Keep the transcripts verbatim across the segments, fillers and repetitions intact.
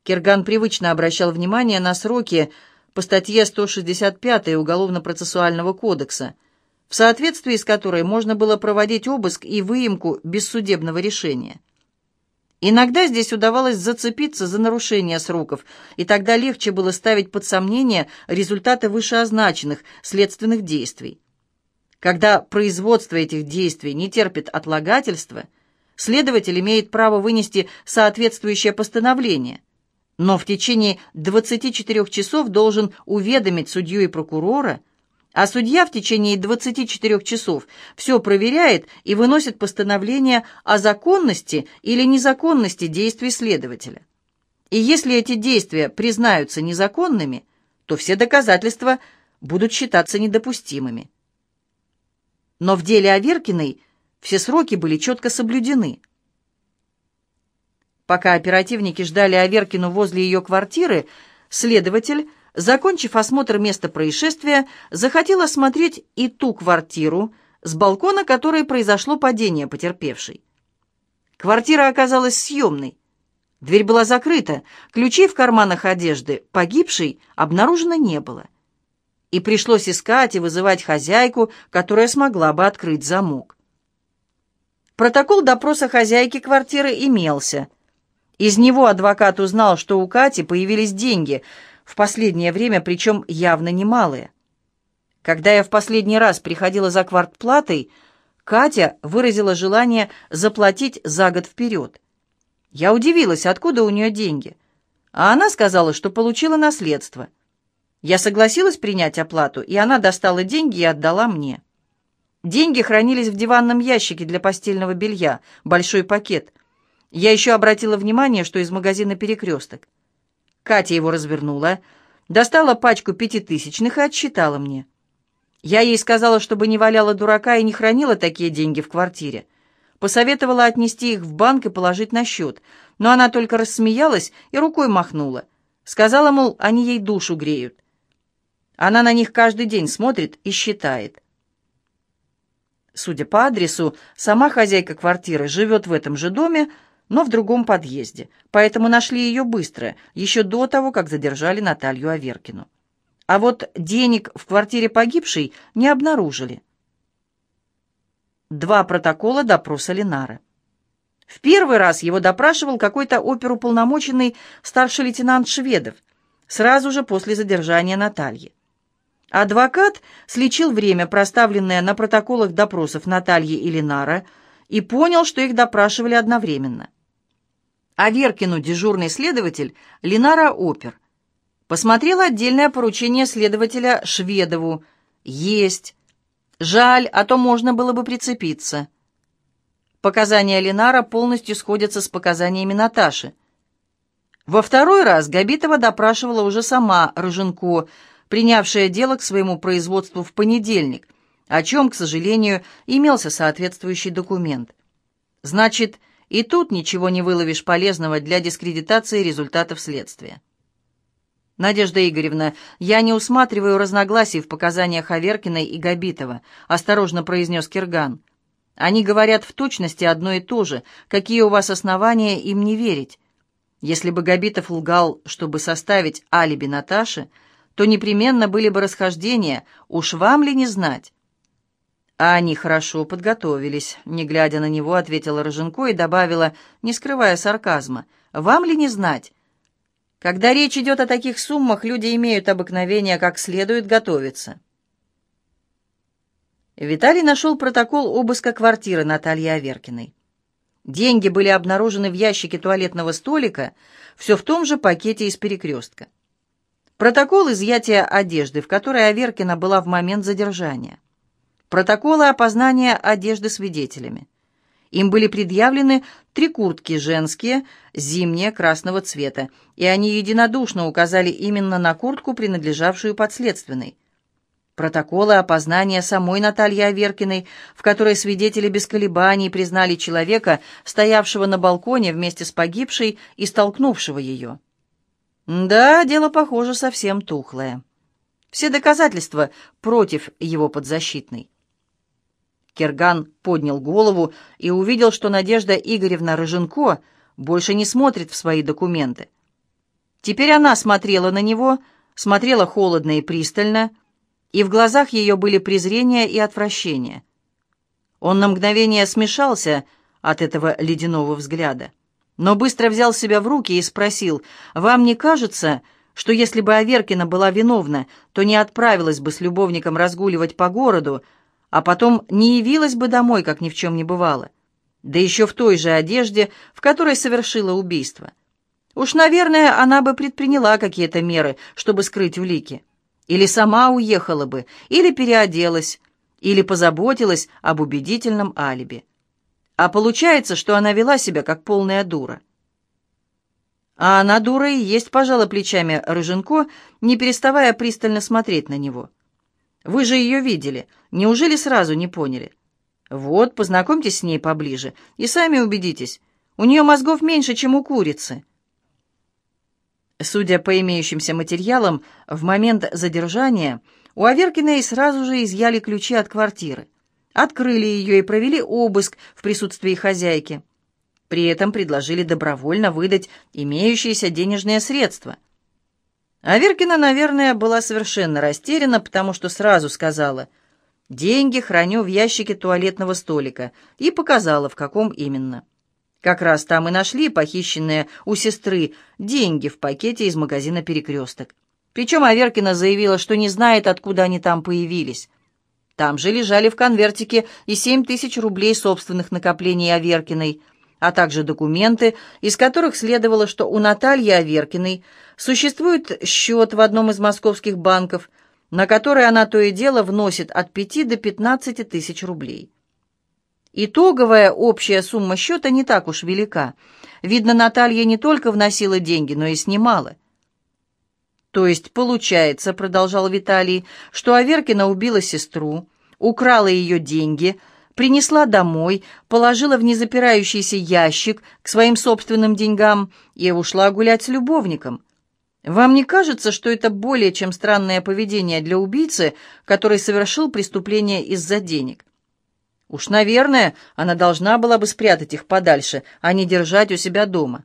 Кирган привычно обращал внимание на сроки по статье сто шестьдесят пять Уголовно-процессуального кодекса, в соответствии с которой можно было проводить обыск и выемку без судебного решения. Иногда здесь удавалось зацепиться за нарушение сроков, и тогда легче было ставить под сомнение результаты вышеозначенных следственных действий. Когда производство этих действий не терпит отлагательства, следователь имеет право вынести соответствующее постановление, но в течение двадцати четырёх часов должен уведомить судью и прокурора, а судья в течение двадцати четырёх часов все проверяет и выносит постановление о законности или незаконности действий следователя. И если эти действия признаются незаконными, то все доказательства будут считаться недопустимыми. Но в деле Аверкиной все сроки были четко соблюдены. Пока оперативники ждали Аверкину возле ее квартиры, следователь, закончив осмотр места происшествия, захотел осмотреть и ту квартиру, с балкона которой произошло падение потерпевшей. Квартира оказалась съемной. Дверь была закрыта, ключей в карманах одежды погибшей обнаружено не было. И пришлось искать и вызывать хозяйку, которая смогла бы открыть замок. Протокол допроса хозяйки квартиры имелся. Из него адвокат узнал, что у Кати появились деньги, в последнее время, причем явно немалые. Когда я в последний раз приходила за квартплатой, Катя выразила желание заплатить за год вперед. Я удивилась, откуда у нее деньги, а она сказала, что получила наследство. Я согласилась принять оплату, и она достала деньги и отдала мне. Деньги хранились в диванном ящике для постельного белья, большой пакет. Я еще обратила внимание, что из магазина «Перекресток». Катя его развернула, достала пачку пятитысячных и отсчитала мне. Я ей сказала, чтобы не валяла дурака и не хранила такие деньги в квартире. Посоветовала отнести их в банк и положить на счет, но она только рассмеялась и рукой махнула. Сказала, мол, они ей душу греют. Она на них каждый день смотрит и считает. Судя по адресу, сама хозяйка квартиры живет в этом же доме, но в другом подъезде, поэтому нашли ее быстро, еще до того, как задержали Наталью Аверкину. А вот денег в квартире погибшей не обнаружили. Два протокола допроса Ленара. В первый раз его допрашивал какой-то оперуполномоченный старший лейтенант Шведов, сразу же после задержания Натальи. Адвокат сличил время, проставленное на протоколах допросов Натальи и Ленара, и понял, что их допрашивали одновременно. Аверкину дежурный следователь, Ленара опер. Посмотрел отдельное поручение следователя Шведову. Есть. Жаль, а то можно было бы прицепиться. Показания Ленара полностью сходятся с показаниями Наташи. Во второй раз Габитова допрашивала уже сама Рыженко, принявшая дело к своему производству в понедельник, о чем, к сожалению, имелся соответствующий документ. Значит, и тут ничего не выловишь полезного для дискредитации результатов следствия. «Надежда Игоревна, я не усматриваю разногласий в показаниях Аверкиной и Габитова», — осторожно произнес Кирган. «Они говорят в точности одно и то же. Какие у вас основания им не верить? Если бы Габитов лгал, чтобы составить алиби Наташи, то непременно были бы расхождения, уж вам ли не знать?» «А они хорошо подготовились», — не глядя на него, ответила Рыженко и добавила, не скрывая сарказма, «вам ли не знать? Когда речь идет о таких суммах, люди имеют обыкновение как следует готовиться». Виталий нашел протокол обыска квартиры Натальи Аверкиной. Деньги были обнаружены в ящике туалетного столика, все в том же пакете из «Перекрестка». Протокол изъятия одежды, в которой Аверкина была в момент задержания. Протоколы опознания одежды свидетелями. Им были предъявлены три куртки женские, зимние, красного цвета, и они единодушно указали именно на куртку, принадлежавшую подследственной. Протоколы опознания самой Натальи Аверкиной, в которой свидетели без колебаний признали человека, стоявшего на балконе вместе с погибшей и столкнувшего ее. Да, дело, похоже, совсем тухлое. Все доказательства против его подзащитной. Кирган поднял голову и увидел, что Надежда Игоревна Рыженко больше не смотрит в свои документы. Теперь она смотрела на него, смотрела холодно и пристально, и в глазах ее были презрение и отвращение. Он на мгновение смешался от этого ледяного взгляда, но быстро взял себя в руки и спросил: «Вам не кажется, что если бы Аверкина была виновна, то не отправилась бы с любовником разгуливать по городу, а потом не явилась бы домой, как ни в чем не бывало, да еще в той же одежде, в которой совершила убийство? Уж, наверное, она бы предприняла какие-то меры, чтобы скрыть улики. Или сама уехала бы, или переоделась, или позаботилась об убедительном алиби. А получается, что она вела себя как полная дура». «А она дура и есть», — пожала плечами Рыженко, не переставая пристально смотреть на него. «Вы же ее видели. Неужели сразу не поняли? Вот, познакомьтесь с ней поближе и сами убедитесь. У нее мозгов меньше, чем у курицы». Судя по имеющимся материалам, в момент задержания у Аверкиной сразу же изъяли ключи от квартиры, открыли ее и провели обыск в присутствии хозяйки. При этом предложили добровольно выдать имеющиеся денежные средства. Аверкина, наверное, была совершенно растеряна, потому что сразу сказала: «Деньги храню в ящике туалетного столика», и показала, в каком именно. Как раз там и нашли похищенные у сестры деньги в пакете из магазина «Перекресток». Причем Аверкина заявила, что не знает, откуда они там появились. Там же лежали в конвертике и семь тысяч рублей собственных накоплений Аверкиной, а также документы, из которых следовало, что у Натальи Аверкиной существует счет в одном из московских банков, на который она то и дело вносит от пяти до пятнадцати тысяч рублей. Итоговая общая сумма счета не так уж велика. Видно, Наталья не только вносила деньги, но и снимала. «То есть получается, — продолжал Виталий, — что Аверкина убила сестру, украла ее деньги, принесла домой, положила в незапирающийся ящик к своим собственным деньгам и ушла гулять с любовником. Вам не кажется, что это более чем странное поведение для убийцы, который совершил преступление из-за денег? Уж, наверное, она должна была бы спрятать их подальше, а не держать у себя дома».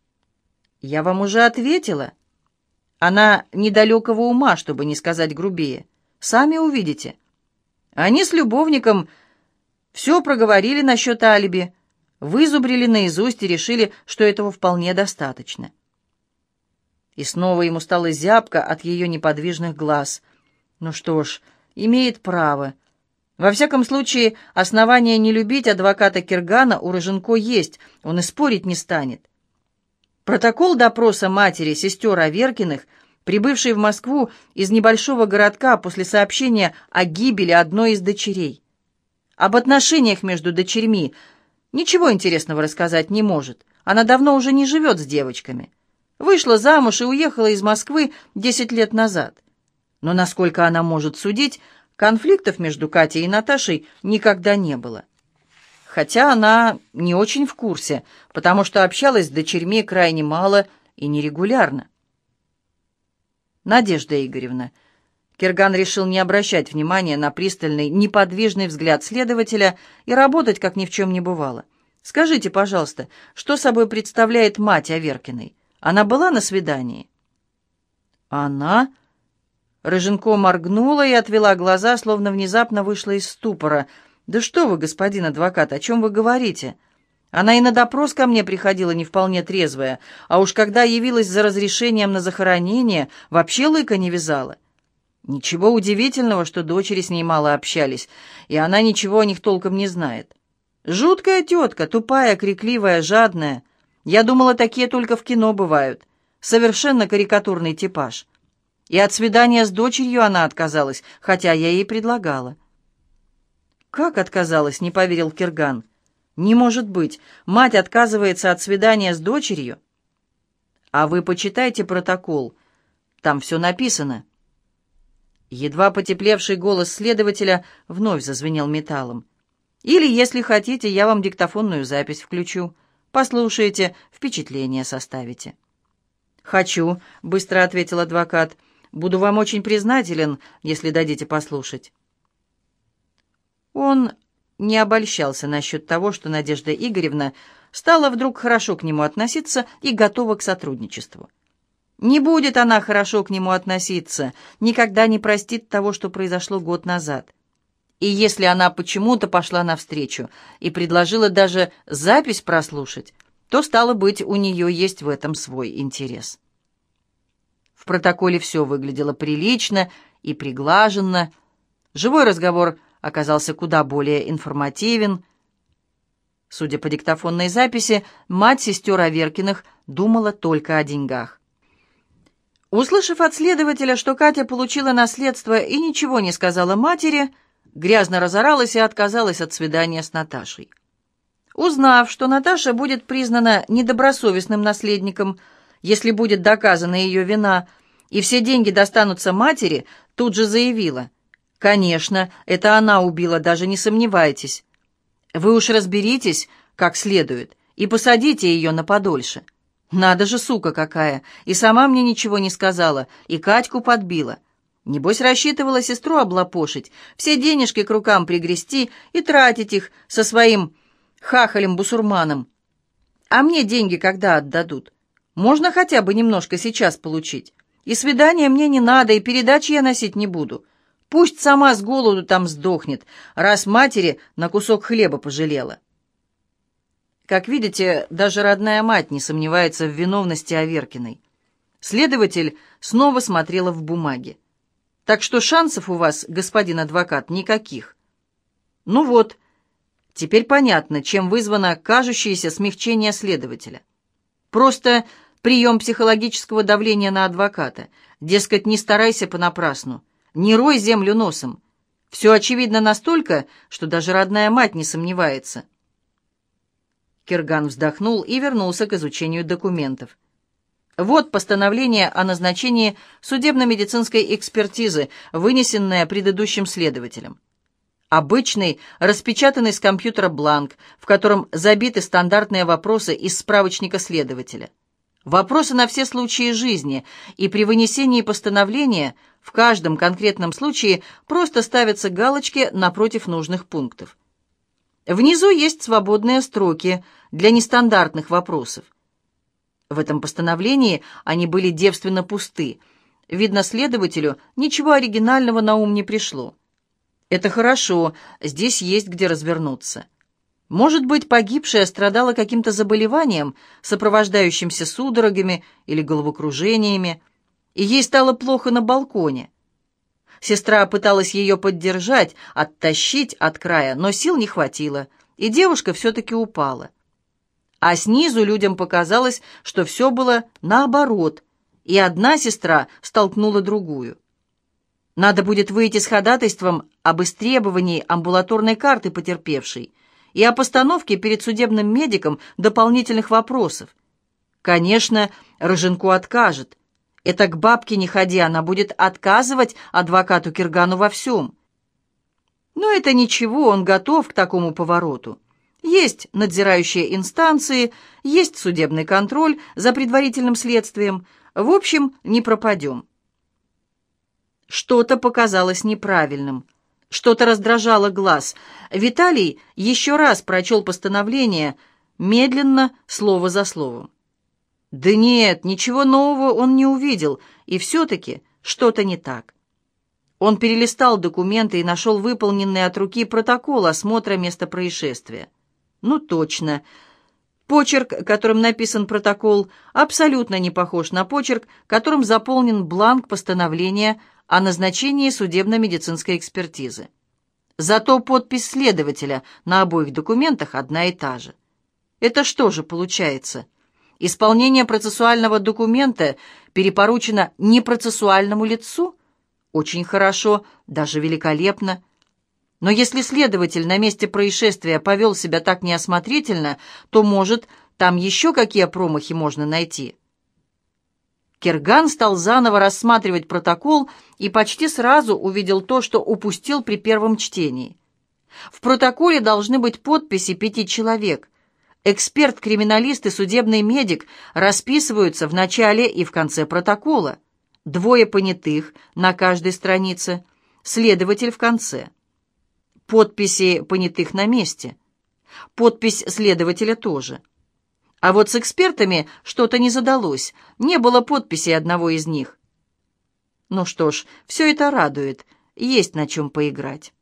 «Я вам уже ответила. Она недалекого ума, чтобы не сказать грубее. Сами увидите. Они с любовником все проговорили насчет алиби, вызубрили наизусть и решили, что этого вполне достаточно». И снова ему стало зябко от ее неподвижных глаз. Ну что ж, имеет право. Во всяком случае, основания не любить адвоката Киргана у Рыженко есть, он и спорить не станет. Протокол допроса матери сестер Аверкиных, прибывшей в Москву из небольшого городка после сообщения о гибели одной из дочерей. Об отношениях между дочерьми ничего интересного рассказать не может. Она давно уже не живет с девочками. Вышла замуж и уехала из Москвы десять лет назад. Но, насколько она может судить, конфликтов между Катей и Наташей никогда не было. Хотя она не очень в курсе, потому что общалась с дочерьми крайне мало и нерегулярно. «Надежда Игоревна», Кирган решил не обращать внимания на пристальный, неподвижный взгляд следователя и работать, как ни в чем не бывало. «Скажите, пожалуйста, что собой представляет мать Аверкиной? Она была на свидании?» «Она?» Рыженко моргнула и отвела глаза, словно внезапно вышла из ступора. «Да что вы, господин адвокат, о чем вы говорите? Она и на допрос ко мне приходила не вполне трезвая, а уж когда явилась за разрешением на захоронение, вообще лыка не вязала. Ничего удивительного, что дочери с ней мало общались, и она ничего о них толком не знает. Жуткая тетка, тупая, крикливая, жадная. Я думала, такие только в кино бывают. Совершенно карикатурный типаж. И от свидания с дочерью она отказалась, хотя я ей предлагала». «Как отказалась?» — не поверил Кирган. «Не может быть. Мать отказывается от свидания с дочерью?» «А вы почитайте протокол. Там все написано». Едва потеплевший голос следователя вновь зазвенел металлом. «Или, если хотите, я вам диктофонную запись включу. Послушайте, впечатление составите». «Хочу», — быстро ответил адвокат. «Буду вам очень признателен, если дадите послушать». Он не обольщался насчет того, что Надежда Игоревна стала вдруг хорошо к нему относиться и готова к сотрудничеству. Не будет она хорошо к нему относиться, никогда не простит того, что произошло год назад. И если она почему-то пошла навстречу и предложила даже запись прослушать, то, стало быть, у нее есть в этом свой интерес. В протоколе все выглядело прилично и приглаженно. Живой разговор оказался куда более информативен. Судя по диктофонной записи, мать сестер Аверкиных думала только о деньгах. Услышав от следователя, что Катя получила наследство и ничего не сказала матери, грязно разоралась и отказалась от свидания с Наташей. Узнав, что Наташа будет признана недобросовестным наследником, если будет доказана ее вина, и все деньги достанутся матери, тут же заявила: «Конечно, это она убила, даже не сомневайтесь. Вы уж разберитесь как следует и посадите ее на подольше. Надо же, сука какая, и сама мне ничего не сказала, и Катьку подбила. Небось, рассчитывала сестру облапошить, все денежки к рукам пригрести и тратить их со своим хахалем-бусурманом. А мне деньги когда отдадут? Можно хотя бы немножко сейчас получить. И свидания мне не надо, и передачи я носить не буду. Пусть сама с голоду там сдохнет, раз матери на кусок хлеба пожалела». Как видите, даже родная мать не сомневается в виновности Аверкиной. Следователь снова смотрела в бумаги. «Так что шансов у вас, господин адвокат, никаких». Ну вот, теперь понятно, чем вызвано кажущееся смягчение следователя. Просто прием психологического давления на адвоката. Дескать, не старайся понапрасну, не рой землю носом. Все очевидно настолько, что даже родная мать не сомневается. Кирган вздохнул и вернулся к изучению документов. Вот постановление о назначении судебно-медицинской экспертизы, вынесенное предыдущим следователем. Обычный, распечатанный с компьютера бланк, в котором забиты стандартные вопросы из справочника следователя. Вопросы на все случаи жизни, и при вынесении постановления в каждом конкретном случае просто ставятся галочки напротив нужных пунктов. Внизу есть свободные строки для нестандартных вопросов. В этом постановлении они были девственно пусты. Видно, следователю ничего оригинального на ум не пришло. Это хорошо, здесь есть где развернуться. Может быть, погибшая страдала каким-то заболеванием, сопровождающимся судорогами или головокружениями, и ей стало плохо на балконе. Сестра пыталась ее поддержать, оттащить от края, но сил не хватило, и девушка все-таки упала. А снизу людям показалось, что все было наоборот, и одна сестра столкнула другую. Надо будет выйти с ходатайством об истребовании амбулаторной карты потерпевшей и о постановке перед судебным медиком дополнительных вопросов. Конечно, Рыженку откажет. Это к бабке не ходи, она будет отказывать адвокату Киргану во всем. Но это ничего, он готов к такому повороту. Есть надзирающие инстанции, есть судебный контроль за предварительным следствием. В общем, не пропадем. Что-то показалось неправильным, что-то раздражало глаз. Виталий еще раз прочел постановление, медленно, слово за словом. Да нет, ничего нового он не увидел, и все-таки что-то не так. Он перелистал документы и нашел выполненный от руки протокол осмотра места происшествия. Ну точно. Почерк, которым написан протокол, абсолютно не похож на почерк, которым заполнен бланк постановления о назначении судебно-медицинской экспертизы. Зато подпись следователя на обоих документах одна и та же. Это что же получается? Исполнение процессуального документа перепоручено непроцессуальному лицу? Очень хорошо, даже великолепно. Но если следователь на месте происшествия повел себя так неосмотрительно, то, может, там еще какие промахи можно найти? Кирган стал заново рассматривать протокол и почти сразу увидел то, что упустил при первом чтении. В протоколе должны быть подписи пяти человек. Эксперт-криминалист и судебный медик расписываются в начале и в конце протокола. Двое понятых на каждой странице, следователь в конце. Подписи понятых на месте. Подпись следователя тоже. А вот с экспертами что-то не задалось, не было подписи одного из них. Ну что ж, все это радует, есть на чем поиграть.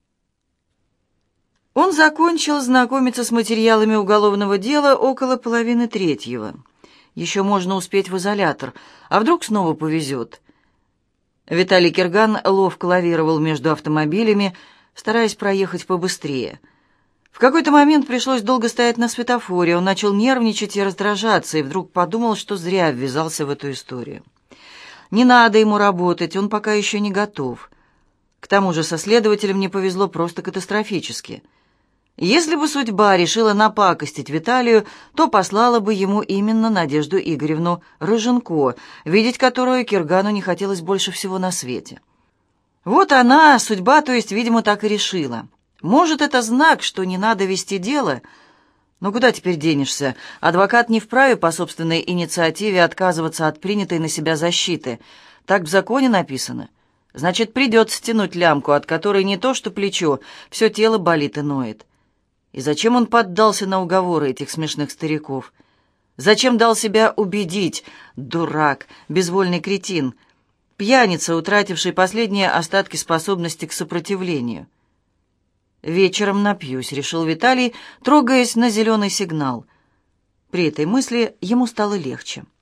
Он закончил знакомиться с материалами уголовного дела около половины третьего. Еще можно успеть в изолятор, а вдруг снова повезет. Виталий Кирган ловко лавировал между автомобилями, стараясь проехать побыстрее. В какой-то момент пришлось долго стоять на светофоре. Он начал нервничать и раздражаться, и вдруг подумал, что зря ввязался в эту историю. Не надо ему работать, он пока еще не готов. К тому же со следователем не повезло просто катастрофически. Если бы судьба решила напакостить Виталию, то послала бы ему именно Надежду Игоревну Рыженко, видеть которую Киргану не хотелось больше всего на свете. Вот она, судьба, то есть, видимо, так и решила. Может, это знак, что не надо вести дело? Но куда теперь денешься? Адвокат не вправе по собственной инициативе отказываться от принятой на себя защиты. Так в законе написано. Значит, придется тянуть лямку, от которой не то что плечо, все тело болит и ноет. И зачем он поддался на уговоры этих смешных стариков? Зачем дал себя убедить? Дурак, безвольный кретин, пьяница, утративший последние остатки способности к сопротивлению. «Вечером напьюсь», — решил Виталий, трогаясь на зеленый сигнал. При этой мысли ему стало легче.